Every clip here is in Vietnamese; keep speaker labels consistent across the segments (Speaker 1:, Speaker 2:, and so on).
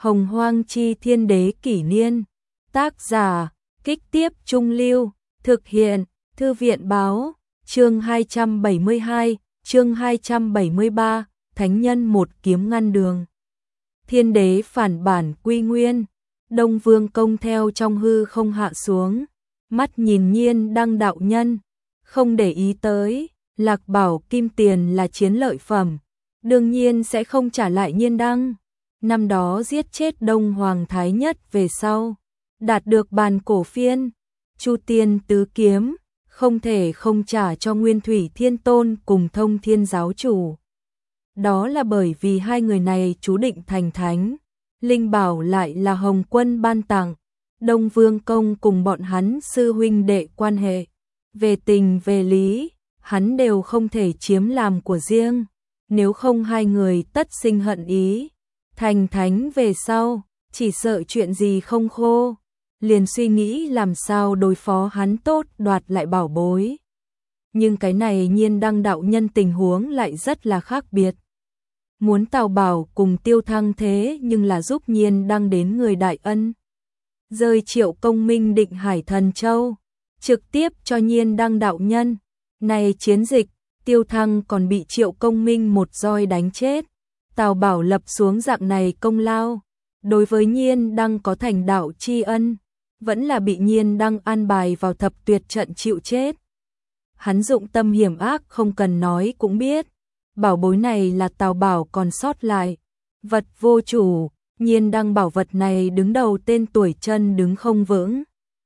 Speaker 1: Hồng Hoang Chi Thiên Đế Kỷ Niên. Tác giả, Kích Tiếp Trung Lưu. Thực hiện, Thư viện Báo. Chương 272, chương 273, Thánh Nhân một kiếm ngăn đường. Thiên Đế phản bản quy nguyên. Đông Vương Công theo trong hư không hạ xuống, mắt nhìn Nhiên Đăng đạo nhân, không để ý tới, Lạc Bảo kim tiền là chiến lợi phẩm, đương nhiên sẽ không trả lại Nhiên Đăng. Năm đó giết chết Đông Hoàng Thái Nhất về sau, đạt được bàn cổ phiên, Chu Tiên tứ kiếm, không thể không trả cho Nguyên Thủy Thiên Tôn cùng Thông Thiên giáo chủ. Đó là bởi vì hai người này chú định thành thánh. Linh bảo lại là Hồng Quân ban tặng, Đông Vương Công cùng bọn hắn sư huynh đệ quan hệ, về tình về lý, hắn đều không thể chiếm làm của riêng, nếu không hai người tất sinh hận ý. Thành thánh về sau, chỉ sợ chuyện gì không khô, liền suy nghĩ làm sao đối phó hắn tốt đoạt lại bảo bối. Nhưng cái này Nhiên Đăng đạo nhân tình huống lại rất là khác biệt. Muốn Tào Bảo cùng Tiêu Thăng thế nhưng là giúp Nhiên Đăng đến người đại ân. Rơi Triệu Công Minh định Hải Thần Châu, trực tiếp cho Nhiên Đăng đạo nhân. Này chiến dịch, Tiêu Thăng còn bị Triệu Công Minh một roi đánh chết. Tào Bảo lập xuống dạng này công lao, đối với Nhiên Đăng có thành đạo tri ân, vẫn là bị Nhiên Đăng an bài vào thập tuyệt trận chịu chết. Hắn dụng tâm hiểm ác không cần nói cũng biết. Bảo bối này là Tào Bảo còn sót lại, vật vô chủ, Nhiên Đăng bảo vật này đứng đầu tên tuổi chân đứng không vững.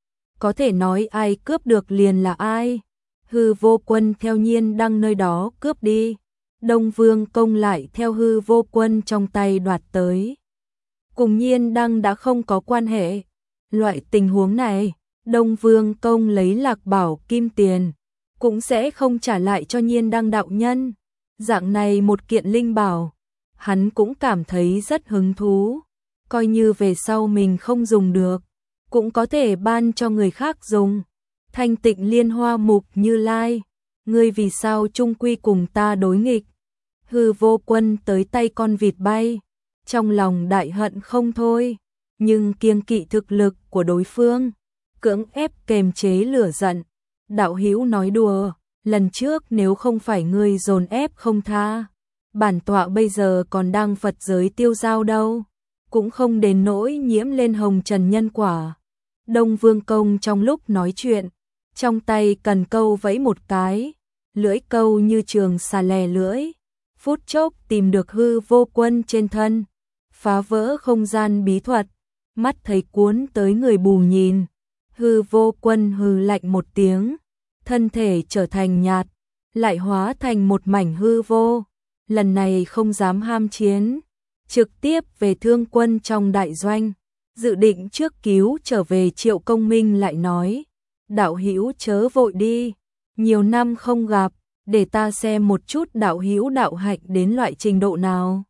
Speaker 1: Có thể nói ai cướp được liền là ai. Hư Vô Quân theo Nhiên Đăng nơi đó cướp đi, Đông Vương Công lại theo Hư Vô Quân trong tay đoạt tới. Cùng Nhiên Đăng đã không có quan hệ. Loại tình huống này, Đông Vương Công lấy Lạc Bảo kim tiền, cũng sẽ không trả lại cho Nhiên Đăng đạo nhân. Dạng này một kiện linh bảo, hắn cũng cảm thấy rất hứng thú, coi như về sau mình không dùng được, cũng có thể ban cho người khác dùng. Thanh Tịnh Liên Hoa Mục Như Lai, ngươi vì sao chung quy cùng ta đối nghịch? Hư Vô Quân tới tay con vịt bay, trong lòng đại hận không thôi, nhưng kiêng kỵ thực lực của đối phương, cưỡng ép kềm chế lửa giận. Đạo hữu nói đùa, lần trước nếu không phải ngươi dồn ép không tha, bản tọa bây giờ còn đang Phật giới tiêu giao đâu, cũng không đến nỗi nhiễm lên hồng trần nhân quả. Đông Vương Công trong lúc nói chuyện, trong tay cần câu vẫy một cái, lưỡi câu như trường xà lè lưỡi, phút chốc tìm được Hư Vô Quân trên thân, phá vỡ không gian bí thuật, mắt thấy cuốn tới người bù nhìn. Hư Vô Quân hừ lạnh một tiếng, thân thể trở thành nhạt, lại hóa thành một mảnh hư vô. Lần này không dám ham chiến, trực tiếp về Thương Quân trong đại doanh, dự định trước cứu trở về. Triệu Công Minh lại nói, đạo hữu chớ vội đi, nhiều năm không gặp, để ta xem một chút đạo hữu đạo hạnh đến loại trình độ nào.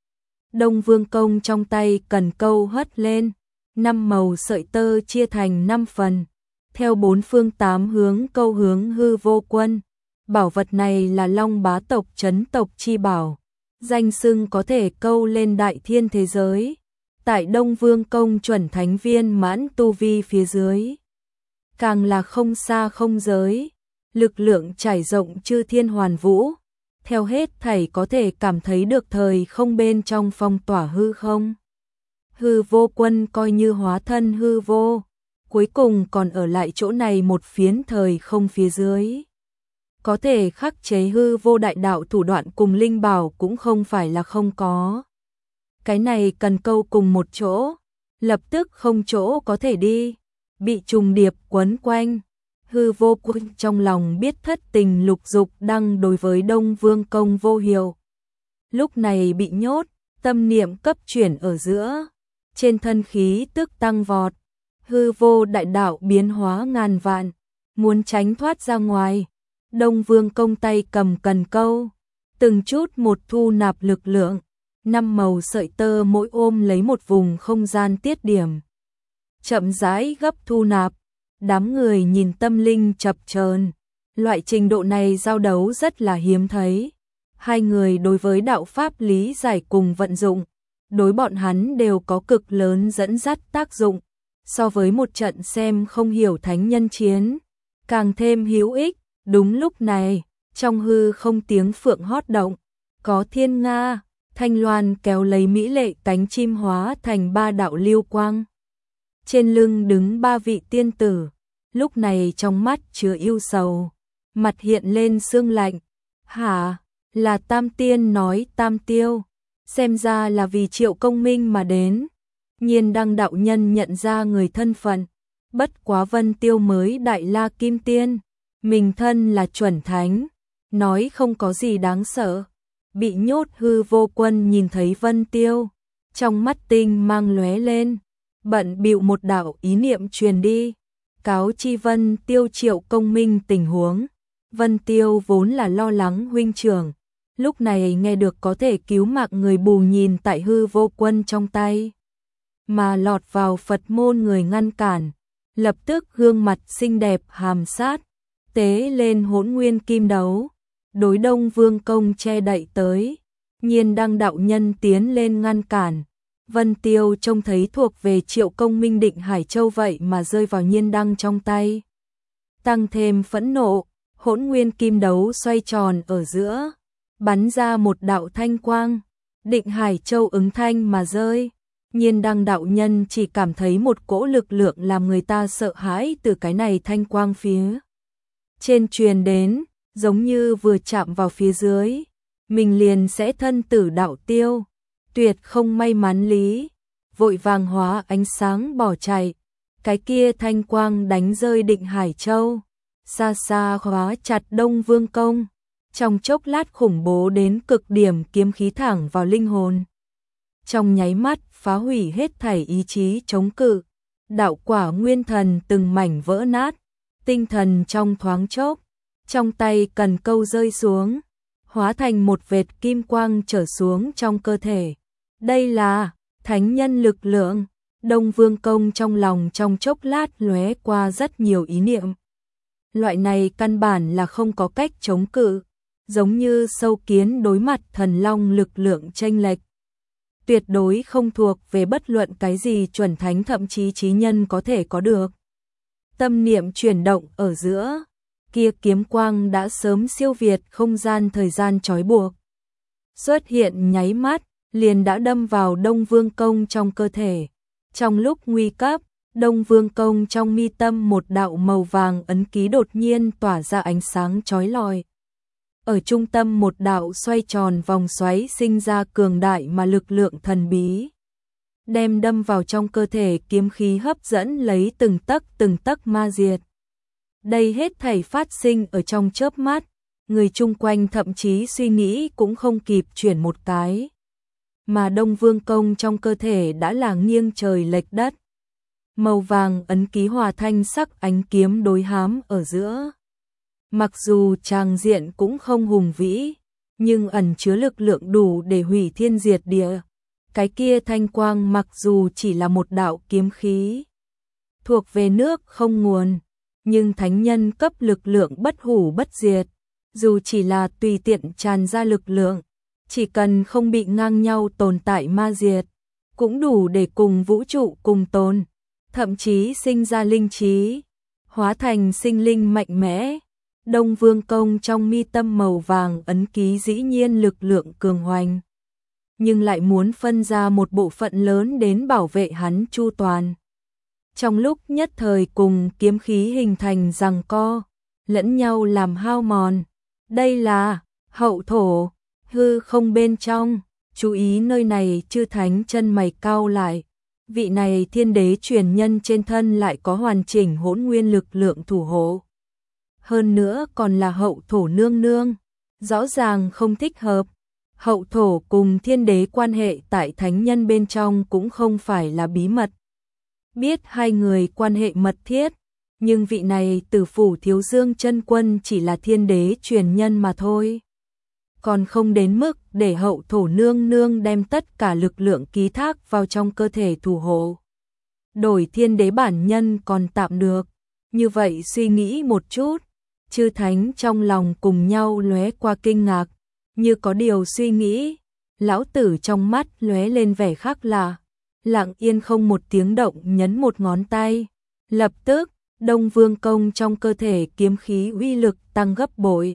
Speaker 1: Đông Vương Công trong tay cần câu hất lên, 5 màu sợi tơ chia thành 5 phần, theo 4 phương 8 hướng câu hướng Hư Vô Quân. Bảo vật này là Long Bá tộc trấn tộc chi bảo, danh xưng có thể câu lên đại thiên thế giới. Tại Đông Vương Công chuẩn thánh viên mãn tu vi phía dưới, càng là không xa không giới, lực lượng trải rộng chư thiên hoàn vũ, theo hết thảy có thể cảm thấy được thời không bên trong phong tỏa hư không. Hư Vô Quân coi như hóa thân hư vô, cuối cùng còn ở lại chỗ này một phiến thời không phía dưới. Có thể khắc chế hư vô đại đạo thủ đoạn cùng linh bảo cũng không phải là không có. Cái này cần câu cùng một chỗ, lập tức không chỗ có thể đi, bị trùng điệp quấn quanh. Hư Vô Quân trong lòng biết thất tình lục dục đang đối với Đông Vương Công vô hiệu. Lúc này bị nhốt, tâm niệm cấp chuyển ở giữa, trên thân khí tức tăng vọt, hư vô đại đạo biến hóa ngàn vạn, muốn tránh thoát ra ngoài. Đông Vương Công tay cầm cần câu, từng chút một thu nạp lực lượng, 5 màu sợi tơ mỗi ôm lấy một vùng không gian tiết điểm, chậm rãi gấp thu nạp. Đám người nhìn tâm linh chập chờn, loại trình độ này giao đấu rất là hiếm thấy. Hai người đối với đạo pháp lý giải cùng vận dụng, đối bọn hắn đều có cực lớn dẫn dắt tác dụng, so với một trận xem không hiểu thánh nhân chiến, càng thêm hữu ích. Đúng lúc này, trong hư không tiếng phượng hót động, có thiên nga, thanh loan kéo lấy mỹ lệ cánh chim hóa thành 3 đạo lưu quang. Trên lưng đứng 3 vị tiên tử, lúc này trong mắt chứa yêu sầu, mặt hiện lên sương lạnh. Hả, là Tam Tiên nói Tam Tiêu, xem ra là vì Triệu Công Minh mà đến. Nhiên Đăng đạo nhân nhận ra người thân phận, bất quá Vân Tiêu mới Đại La Kim Tiên, mình thân là chuẩn thánh, nói không có gì đáng sợ. Bị nhốt Hư Vô Quân nhìn thấy Vân Tiêu, trong mắt tinh mang lóe lên, bận bịu một đạo ý niệm truyền đi, cáo chi Vân Tiêu Triệu Công Minh tình huống. Vân Tiêu vốn là lo lắng huynh trưởng, lúc này nghe được có thể cứu mạng người bù nhìn tại Hư Vô Quân trong tay, mà lọt vào Phật môn người ngăn cản, lập tức gương mặt xinh đẹp hàm sát, tế lên Hỗn Nguyên Kim Đấu, đối Đông Vương Công che đậy tới. Nhiên Đăng đạo nhân tiến lên ngăn cản. Vân Tiêu trông thấy thuộc về Triệu Công Minh Định Hải Châu vậy mà rơi vào Nhiên Đăng trong tay, tăng thêm phẫn nộ. Hỗn Nguyên Kim Đấu xoay tròn ở giữa, bắn ra một đạo thanh quang, Định Hải Châu ứng thanh mà rơi. Nhiên Đăng đạo nhân chỉ cảm thấy một cỗ lực lượng làm người ta sợ hãi từ cái này thanh quang phía trên truyền đến, giống như vừa chạm vào phía dưới, mình liền sẽ thân tử đạo tiêu, tuyệt không may mắn lý, vội vàng hóa ánh sáng bỏ chạy. Cái kia thanh quang đánh rơi Định Hải Châu, xa xa khóa chặt Đông Vương Công, trong chốc lát khủng bố đến cực điểm kiếm khí thẳng vào linh hồn, trong nháy mắt phá hủy hết thảy ý chí chống cự, đạo quả nguyên thần từng mảnh vỡ nát, tinh thần trong thoáng chốc, trong tay cần câu rơi xuống, hóa thành một vệt kim quang trở xuống trong cơ thể. Đây là thánh nhân lực lượng. Đông Vương Công trong lòng trong chốc lát lóe qua rất nhiều ý niệm. Loại này căn bản là không có cách chống cự, giống như sâu kiến đối mặt thần long lực lượng chênh lệch, tuyệt đối không thuộc về bất luận cái gì chuẩn thánh thậm chí chí nhân có thể có được. Tâm niệm chuyển động ở giữa, kia kiếm quang đã sớm siêu việt không gian thời gian trói buộc. Xuất hiện nháy mắt, liền đã đâm vào Đông Vương Công trong cơ thể. Trong lúc nguy cấp, Đông Vương Công trong mi tâm một đạo màu vàng ấn ký đột nhiên tỏa ra ánh sáng chói lọi. Ở trung tâm một đạo xoay tròn vòng xoáy sinh ra cường đại mà lực lượng thần bí, đem đâm vào trong cơ thể kiếm khí hấp dẫn lấy từng tấc ma diệt. Đây hết thảy phát sinh ở trong chớp mắt, người chung quanh thậm chí suy nghĩ cũng không kịp chuyển một cái. Mà Đông Vương Công trong cơ thể đã là nghiêng trời lệch đất. Màu vàng ấn ký hòa thanh sắc ánh kiếm đối hám ở giữa. Mặc dù tràng diện cũng không hùng vĩ, nhưng ẩn chứa lực lượng đủ để hủy thiên diệt địa. Cái kia thanh quang mặc dù chỉ là một đạo kiếm khí, thuộc về nước không nguồn, nhưng thánh nhân cấp lực lượng bất hủ bất diệt. Dù chỉ là tùy tiện tràn ra lực lượng, chỉ cần không bị ngang nhau tồn tại ma diệt, cũng đủ để cùng vũ trụ cùng tồn, thậm chí sinh ra linh trí, hóa thành sinh linh mạnh mẽ. Đông Vương Công trong mi tâm màu vàng ấn ký dĩ nhiên lực lượng cường hoành, nhưng lại muốn phân ra một bộ phận lớn đến bảo vệ hắn chu toàn. Trong lúc nhất thời cùng kiếm khí hình thành giằng co, lẫn nhau làm hao mòn. Đây là hậu thổ, hư không bên trong, chú ý nơi này. Chư thánh chân mày cau lại. Vị này thiên đế truyền nhân trên thân lại có hoàn chỉnh hỗn nguyên lực lượng thủ hộ. Hơn nữa còn là hậu thổ nương nương, rõ ràng không thích hợp. Hậu thổ cùng thiên đế quan hệ tại thánh nhân bên trong cũng không phải là bí mật. Biết hai người quan hệ mật thiết, nhưng vị này Tử Phủ Thiếu Dương chân quân chỉ là thiên đế truyền nhân mà thôi. Còn không đến mức để hậu thổ nương nương đem tất cả lực lượng ký thác vào trong cơ thể thủ hộ. Đổi thiên đế bản nhân còn tạm được. Như vậy suy nghĩ một chút, chư thánh trong lòng cùng nhau lóe qua kinh ngạc, như có điều suy nghĩ. Lão tử trong mắt lóe lên vẻ khác lạ, lặng yên không một tiếng động nhấn một ngón tay. Lập tức, Đông Vương công trong cơ thể kiếm khí uy lực tăng gấp bội.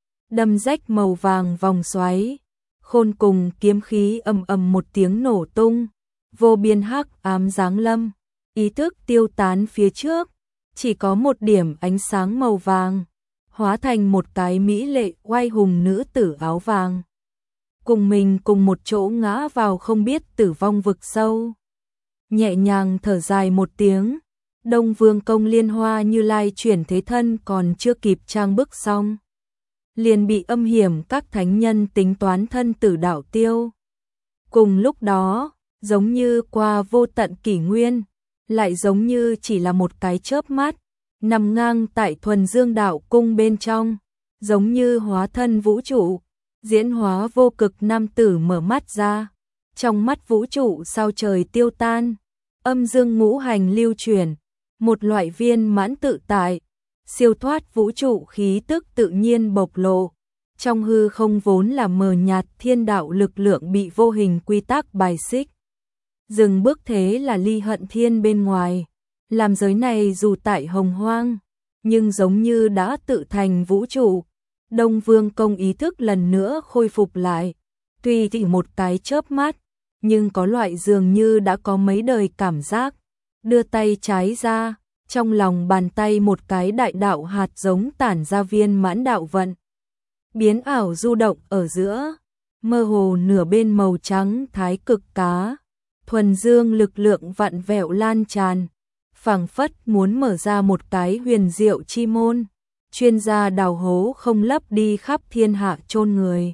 Speaker 1: Đâm rách màu vàng vòng xoáy, khôn cùng kiếm khí ầm ầm một tiếng nổ tung, vô biên hắc ám giáng lâm, ý thức tiêu tán phía trước, chỉ có một điểm ánh sáng màu vàng, hóa thành một cái mỹ lệ oai hùng nữ tử áo vàng. Cùng mình cùng một chỗ ngã vào không biết tử vong vực sâu. Nhẹ nhàng thở dài một tiếng, Đông Vương công Liên Hoa Như Lai chuyển thế thân còn chưa kịp trang bức xong, liền bị âm hiểm các thánh nhân tính toán thân tử đạo tiêu. Cùng lúc đó, giống như qua vô tận kỷ nguyên, lại giống như chỉ là một cái chớp mắt, nằm ngang tại thuần dương đạo cung bên trong, giống như hóa thân vũ trụ, diễn hóa vô cực nam tử mở mắt ra, trong mắt vũ trụ sao trời tiêu tan, âm dương ngũ hành lưu chuyển, một loại viên mãn tự tại, siêu thoát vũ trụ khí tức tự nhiên bộc lộ. Trong hư không vốn là mờ nhạt thiên đạo lực lượng bị vô hình quy tắc bài xích. Dừng bước thế là ly hận thiên bên ngoài, làm giới này dù tại hồng hoang, nhưng giống như đã tự thành vũ trụ. Đông Vương công ý thức lần nữa khôi phục lại, tuy chỉ một cái chớp mắt, nhưng có loại dường như đã có mấy đời cảm giác. Đưa tay trái ra, trong lòng bàn tay một cái đại đạo hạt giống tản ra viên mãn đạo vận. Biến ảo du động ở giữa, mơ hồ nửa bên màu trắng thái cực cá, thuần dương lực lượng vặn vẹo lan tràn, phảng phất muốn mở ra một cái huyền diệu chi môn, chuyên gia đào hố không lấp đi khắp thiên hạ chôn người.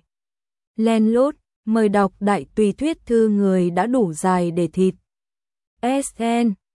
Speaker 1: Len lút, mời đọc đại tùy thuyết thư người đã đủ dài để thịt. SN